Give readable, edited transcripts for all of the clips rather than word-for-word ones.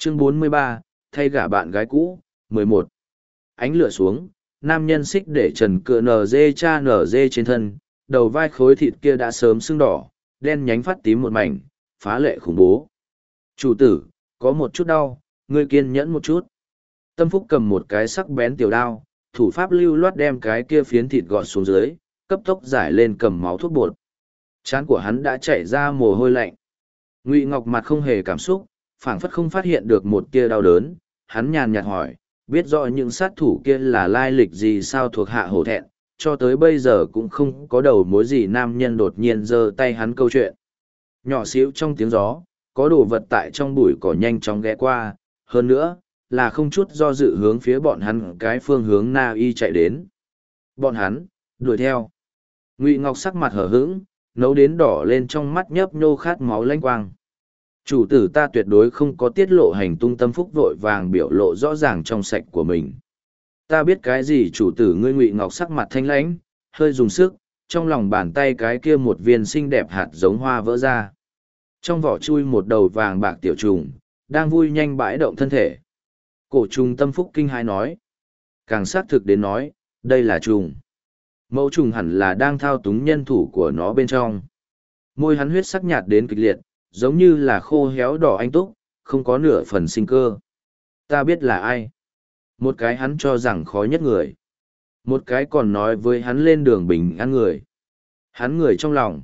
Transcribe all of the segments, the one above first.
Chương 43, thay gả bạn gái cũ, 11. Ánh lửa xuống, nam nhân xích để trần cựa NG trên thân, đầu vai khối thịt kia đã sớm sưng đỏ, đen nhánh phát tím một mảnh, phá lệ khủng bố. Chủ tử, có một chút đau, ngươi kiên nhẫn một chút. Tâm Phúc cầm một cái sắc bén tiểu đao, thủ pháp lưu loát đem cái kia phiến thịt gọt xuống dưới, cấp tốc giải lên cầm máu thuốc bột. Trán của hắn đã chảy ra mồ hôi lạnh. Ngụy Ngọc mặt không hề cảm xúc, phảng phất không phát hiện được một tia đau đớn, hắn nhàn nhạt hỏi, biết rõ những sát thủ kia là lai lịch gì sao thuộc hạ hổ thẹn, cho tới bây giờ cũng không có đầu mối gì nam nhân đột nhiên giơ tay hắn câu chuyện. Nhỏ xíu trong tiếng gió, có đồ vật tại trong bụi cỏ nhanh chóng ghé qua, hơn nữa, là không chút do dự hướng phía bọn hắn cái phương hướng Na Y chạy đến. Bọn hắn, đuổi theo. Ngụy Ngọc sắc mặt hở hững, nấu đến đỏ lên trong mắt nhấp nhô khát máu lanh quang. Chủ tử ta tuyệt đối không có tiết lộ hành tung. Tâm Phúc vội vàng biểu lộ rõ ràng trong sạch của mình. Ta biết cái gì chủ tử. Ngươi Ngụy Ngọc sắc mặt thanh lãnh, hơi dùng sức, trong lòng bàn tay cái kia một viên xinh đẹp hạt giống hoa vỡ ra. Trong vỏ chui một đầu vàng bạc tiểu trùng, đang vui nhanh bãi động thân thể. Cổ trùng. Tâm Phúc kinh hãi nói. Càng xác thực đến nói, đây là trùng. Mẫu trùng hẳn là đang thao túng nhân thủ của nó bên trong. Môi hắn huyết sắc nhạt đến kịch liệt, giống như là khô héo đỏ anh túc, không có nửa phần sinh cơ. Ta biết là ai. Một cái hắn cho rằng khó nhất người. Một cái còn nói với hắn lên đường bình an người. Hắn người trong lòng.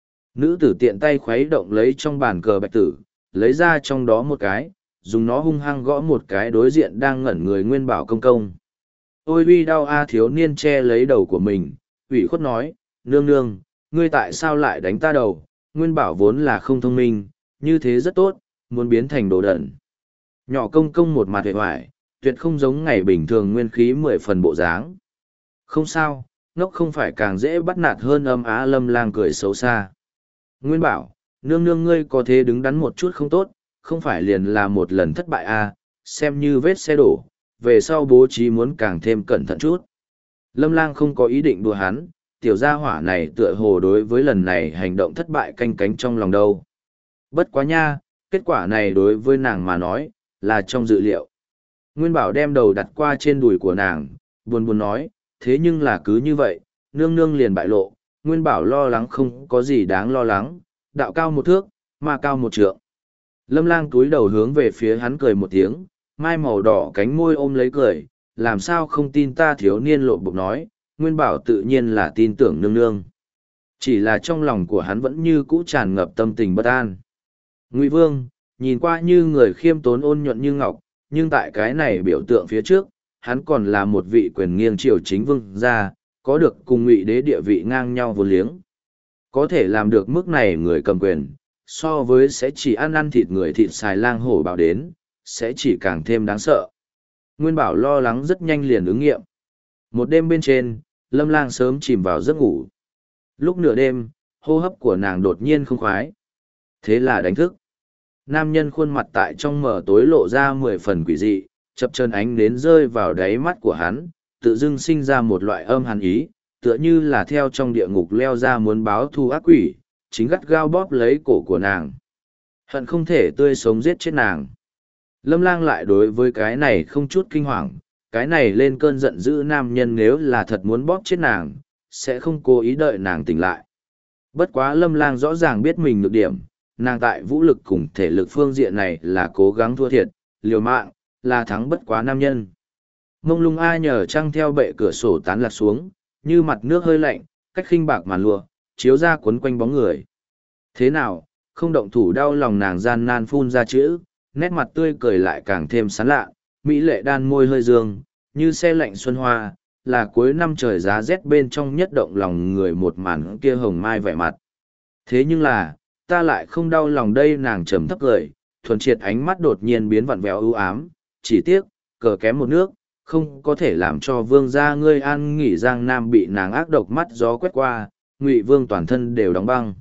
Nữ tử tiện tay khuấy động lấy trong bàn cờ bạch tử, lấy ra trong đó một cái, dùng nó hung hăng gõ một cái đối diện đang ngẩn người Nguyên Bảo công công. Ôi uy đau a. Thiếu niên che lấy đầu của mình, ủy khuất nói, nương nương, ngươi tại sao lại đánh ta đầu? Nguyên Bảo vốn là không thông minh, như thế rất tốt, muốn biến thành đồ đẩn. Nhỏ công công một mặt hề hoài, tuyệt không giống ngày bình thường nguyên khí 10 phần bộ dáng. Không sao, ngốc không phải càng dễ bắt nạt hơn. Âm Á Lâm Lang cười xấu xa. Nguyên Bảo, nương nương ngươi có thế đứng đắn một chút không tốt, không phải liền là một lần thất bại à, xem như vết xe đổ, về sau bố trí muốn càng thêm cẩn thận chút. Lâm Lang không có ý định đùa hắn, tiểu gia hỏa này tựa hồ đối với lần này hành động thất bại canh cánh trong lòng đâu. Bất quá nha, kết quả này đối với nàng mà nói, là trong dự liệu. Nguyên Bảo đem đầu đặt qua trên đùi của nàng, buồn buồn nói, thế nhưng là cứ như vậy, nương nương liền bại lộ. Nguyên Bảo lo lắng không có gì đáng lo lắng, đạo cao 1 thước, ma cao 1 trượng. Lâm Lang túi đầu hướng về phía hắn cười một tiếng, mai màu đỏ cánh môi ôm lấy cười, làm sao không tin ta. Thiếu niên lộ bụng nói, Nguyên Bảo tự nhiên là tin tưởng nương nương. Chỉ là trong lòng của hắn vẫn như cũ tràn ngập tâm tình bất an. Ngụy Vương, nhìn qua như người khiêm tốn ôn nhuận như ngọc, nhưng tại cái này biểu tượng phía trước, hắn còn là một vị quyền nghiêng triều chính vương gia, có được cùng Ngụy đế địa vị ngang nhau vô liếng. Có thể làm được mức này người cầm quyền, so với sẽ chỉ ăn thịt người thịt xài lang hổ bảo đến, sẽ chỉ càng thêm đáng sợ. Nguyên Bảo lo lắng rất nhanh liền ứng nghiệm. Một đêm bên trên, Lâm Lang sớm chìm vào giấc ngủ. Lúc nửa đêm, hô hấp của nàng đột nhiên không khoái. Thế là đánh thức. Nam nhân khuôn mặt tại trong mờ tối lộ ra 10 phần quỷ dị, chập chờn ánh nến rơi vào đáy mắt của hắn, tự dưng sinh ra một loại âm hàn ý, tựa như là theo trong địa ngục leo ra muốn báo thù ác quỷ, chính gắt gao bóp lấy cổ của nàng. Hận không thể tươi sống giết chết nàng. Lâm Lang lại đối với cái này không chút kinh hoàng, cái này lên cơn giận dữ nam nhân nếu là thật muốn bóp chết nàng, sẽ không cố ý đợi nàng tỉnh lại. Bất quá Lâm Lang rõ ràng biết mình nhược điểm, nàng tại vũ lực cùng thể lực phương diện này là cố gắng thua thiệt, liều mạng, là thắng bất quá nam nhân. Mông lung ai nhờ trăng theo bệ cửa sổ tán lạc xuống, như mặt nước hơi lạnh, cách khinh bạc màn lụa, chiếu ra quấn quanh bóng người. Thế nào, không động thủ đau lòng nàng gian nan phun ra chữ, nét mặt tươi cười lại càng thêm sán lạ, mỹ lệ đan môi hơi dương, như xe lạnh xuân hoa, là cuối năm trời giá rét bên trong nhất động lòng người một màn kia hồng mai vẻ mặt. Thế nhưng là, ta lại không đau lòng đây. Nàng trầm thấp cười, thuần triệt ánh mắt đột nhiên biến vặn vẹo ưu ám, chỉ tiếc, cờ kém một nước, không có thể làm cho vương gia ngươi an nghỉ. Giang Nam bị nàng ác độc mắt gió quét qua, Ngụy Vương toàn thân đều đóng băng.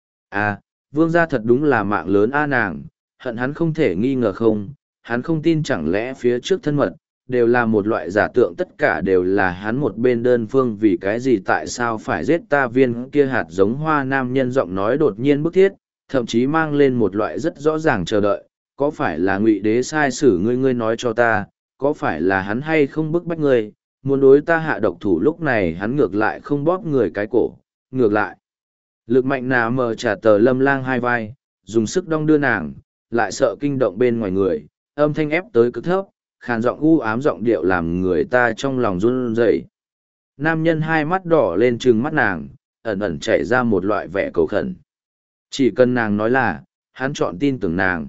À, vương gia thật đúng là mạng lớn a. Nàng hận hắn không thể nghi ngờ không, hắn không tin chẳng lẽ phía trước thân mật đều là một loại giả tượng, tất cả đều là hắn một bên đơn phương. Vì cái gì tại sao phải giết ta? Viên kia hạt giống hoa nam nhân giọng nói đột nhiên bức thiết, thậm chí mang lên một loại rất rõ ràng chờ đợi, có phải là Ngụy Đế sai xử ngươi nói cho ta, có phải là hắn hay không bức bách ngươi, muốn đối ta hạ độc thủ lúc này hắn ngược lại không bóp người cái cổ, ngược lại. Lực mạnh nà mờ trả tờ Lâm Lang hai vai, dùng sức đong đưa nàng, lại sợ kinh động bên ngoài người, âm thanh ép tới cực thấp, khàn giọng u ám giọng điệu làm người ta trong lòng run rẩy. Nam nhân hai mắt đỏ lên trừng mắt nàng, ẩn ẩn chảy ra một loại vẻ cầu khẩn. Chỉ cần nàng nói là, hắn chọn tin tưởng nàng.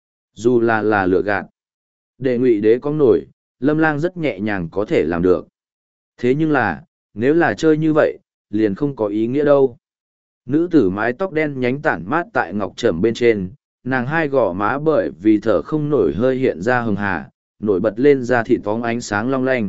Dù là lừa gạt. Để Ngụy Đế có nổi, Lâm Lang rất nhẹ nhàng có thể làm được. Thế nhưng là, nếu là chơi như vậy, liền không có ý nghĩa đâu. Nữ tử mái tóc đen nhánh tản mát tại ngọc trầm bên trên, nàng hai gò má bởi vì thở không nổi hơi hiện ra hừng hà, nổi bật lên da thịt phóng ánh sáng long lanh.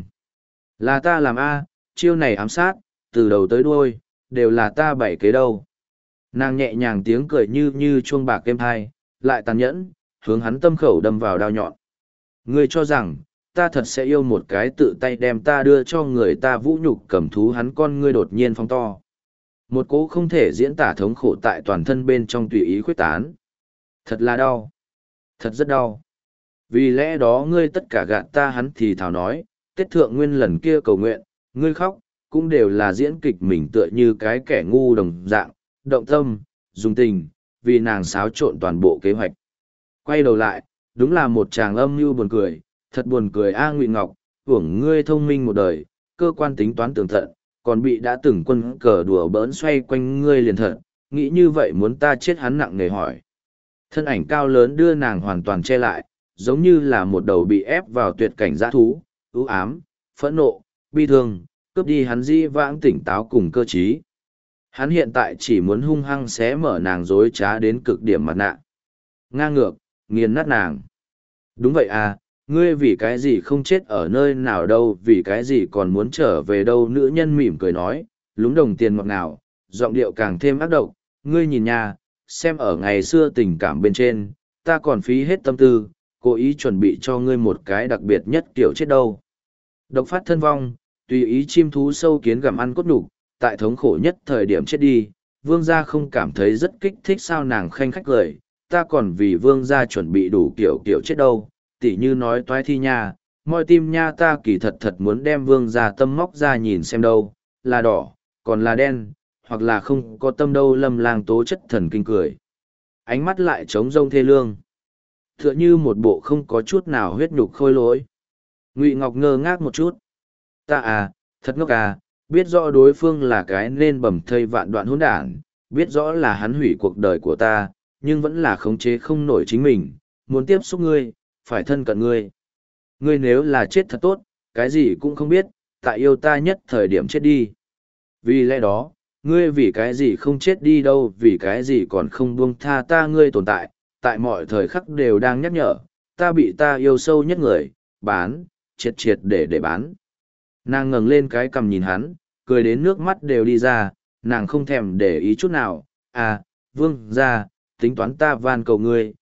Là ta làm a, chiêu này ám sát, từ đầu tới đuôi, đều là ta bày kế đâu. Nàng nhẹ nhàng tiếng cười như chuông bạc êm thai, lại tàn nhẫn, hướng hắn tâm khẩu đâm vào đao nhọn. Ngươi cho rằng, ta thật sẽ yêu một cái tự tay đem ta đưa cho người ta vũ nhục cầm thú hắn con ngươi đột nhiên phóng to. Một cỗ không thể diễn tả thống khổ tại toàn thân bên trong tùy ý khuếch tán. Thật là đau. Thật rất đau. Vì lẽ đó ngươi tất cả gạt ta hắn thì thảo nói, Tết Thượng Nguyên lần kia cầu nguyện, ngươi khóc, cũng đều là diễn kịch mình tựa như cái kẻ ngu đồng dạng, động tâm, dùng tình, vì nàng xáo trộn toàn bộ kế hoạch. Quay đầu lại, đúng là một chàng âm mưu buồn cười, thật buồn cười a Ngụy Ngọc, hưởng ngươi thông minh một đời, cơ quan tính toán tường tận, còn bị đã từng quân cờ đùa bỡn xoay quanh ngươi liền thật, nghĩ như vậy muốn ta chết hắn nặng nề hỏi. Thân ảnh cao lớn đưa nàng hoàn toàn che lại, giống như là một đầu bị ép vào tuyệt cảnh dã thú, ưu ám, phẫn nộ, bi thương, cướp đi hắn di vãng tỉnh táo cùng cơ trí. Hắn hiện tại chỉ muốn hung hăng xé mở nàng dối trá đến cực điểm mặt nạ. Ngang ngược, nghiền nát nàng. Đúng vậy à, ngươi vì cái gì không chết ở nơi nào đâu, vì cái gì còn muốn trở về đâu. Nữ nhân mỉm cười nói, lúng đồng tiền ngọt ngào, giọng điệu càng thêm ác độc. Ngươi nhìn nha, xem ở ngày xưa tình cảm bên trên, ta còn phí hết tâm tư, cố ý chuẩn bị cho ngươi một cái đặc biệt nhất kiểu chết đâu. Độc phát thân vong, tùy ý chim thú sâu kiến gặm ăn cốt nhục, tại thống khổ nhất thời điểm chết đi, vương gia không cảm thấy rất kích thích sao? Nàng khanh khách cười, ta còn vì vương gia chuẩn bị đủ kiểu chết đâu, tỉ như nói toái thi nha, moi tim nha, ta kỳ thật muốn đem vương gia tâm móc ra nhìn xem đâu, là đỏ, còn là đen, hoặc là không có tâm đâu. Lâm Lang tố chất thần kinh cười, ánh mắt lại trống rông thê lương, tựa như một bộ không có chút nào huyết nhục khôi lỗi. Ngụy Ngọc ngơ ngác một chút, ta à, thật ngốc à, biết rõ đối phương là cái nên bầm thây vạn đoạn hỗn đản, biết rõ là hắn hủy cuộc đời của ta, nhưng vẫn là khống chế không nổi chính mình, muốn tiếp xúc ngươi, phải thân cận ngươi. Ngươi nếu là chết thật tốt, cái gì cũng không biết, tại yêu ta nhất thời điểm chết đi. Vì lẽ đó, ngươi vì cái gì không chết đi đâu, vì cái gì còn không buông tha ta? Ngươi tồn tại, tại mọi thời khắc đều đang nhắc nhở, ta bị ta yêu sâu nhất người, bán, triệt để bán. Nàng ngẩng lên cái cằm nhìn hắn, cười đến nước mắt đều đi ra, nàng không thèm để ý chút nào. À, vương gia, tính toán ta van cầu ngươi,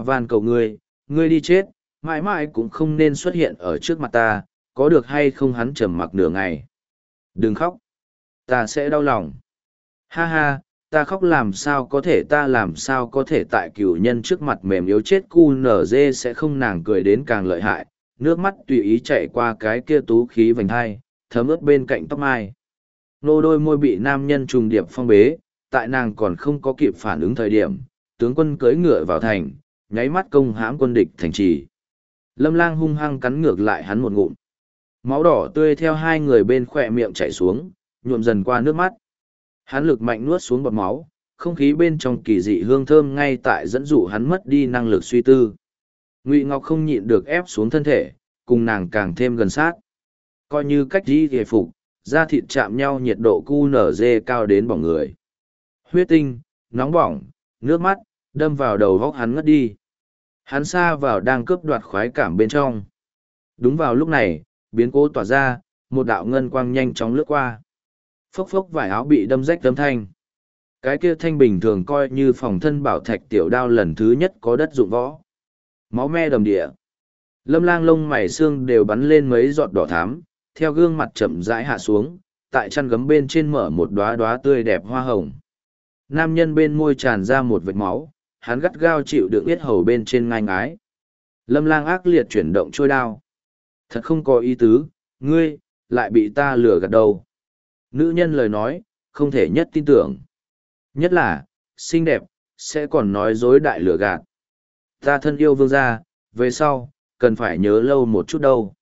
ngươi đi chết, mãi mãi cũng không nên xuất hiện ở trước mặt ta, có được hay không? Hắn trầm mặc nửa ngày. Đừng khóc, ta sẽ đau lòng. Ha ha, ta khóc làm sao có thể, ta làm sao có thể tại cửu nhân trước mặt mềm yếu chết cu nở dê sẽ không. Nàng cười đến càng lợi hại, nước mắt tùy ý chạy qua cái kia tú khí vành hai, thấm ướt bên cạnh tóc mai. Nô đôi môi bị nam nhân trùng điệp phong bế, tại nàng còn không có kịp phản ứng thời điểm, tướng quân cưỡi ngựa vào thành, nháy mắt công hãm quân địch thành trì. Lâm Lang hung hăng cắn ngược lại hắn một ngụm. Máu đỏ tươi theo hai người bên khỏe miệng chảy xuống, nhuộm dần qua nước mắt. Hắn lực mạnh nuốt xuống bọt máu, không khí bên trong kỳ dị hương thơm ngay tại dẫn dụ hắn mất đi năng lực suy tư. Ngụy Ngọc không nhịn được ép xuống thân thể, cùng nàng càng thêm gần sát. Coi như cách đi hề phục, da thịt chạm nhau, nhiệt độ QNZ cao đến bỏng người. Huyết tinh, nóng bỏng, nước mắt, đâm vào đầu góc hắn ngất đi. Hắn xa vào đang cướp đoạt khoái cảm bên trong. Đúng vào lúc này, biến cố tỏa ra, một đạo ngân quang nhanh chóng lướt qua. Phốc phốc vải áo bị đâm rách tấm thanh. Cái kia thanh bình thường coi như phòng thân bảo thạch tiểu đao lần thứ nhất có đất dụng võ. Máu me đầm địa. Lâm Lang lông mày xương đều bắn lên mấy giọt đỏ thắm, theo gương mặt chậm rãi hạ xuống, tại chăn gấm bên trên mở một đóa đóa tươi đẹp hoa hồng. Nam nhân bên môi tràn ra một vệt máu, hắn gắt gao chịu đựng yết hầu bên trên ngang ái. Lâm Lang ác liệt chuyển động trôi đao. Thật không có ý tứ, ngươi, lại bị ta lừa gạt đâu. Nữ nhân lời nói, không thể nhất tin tưởng. Nhất là, xinh đẹp, sẽ còn nói dối đại lừa gạt. Ta thân yêu vương gia, về sau, cần phải nhớ lâu một chút đâu.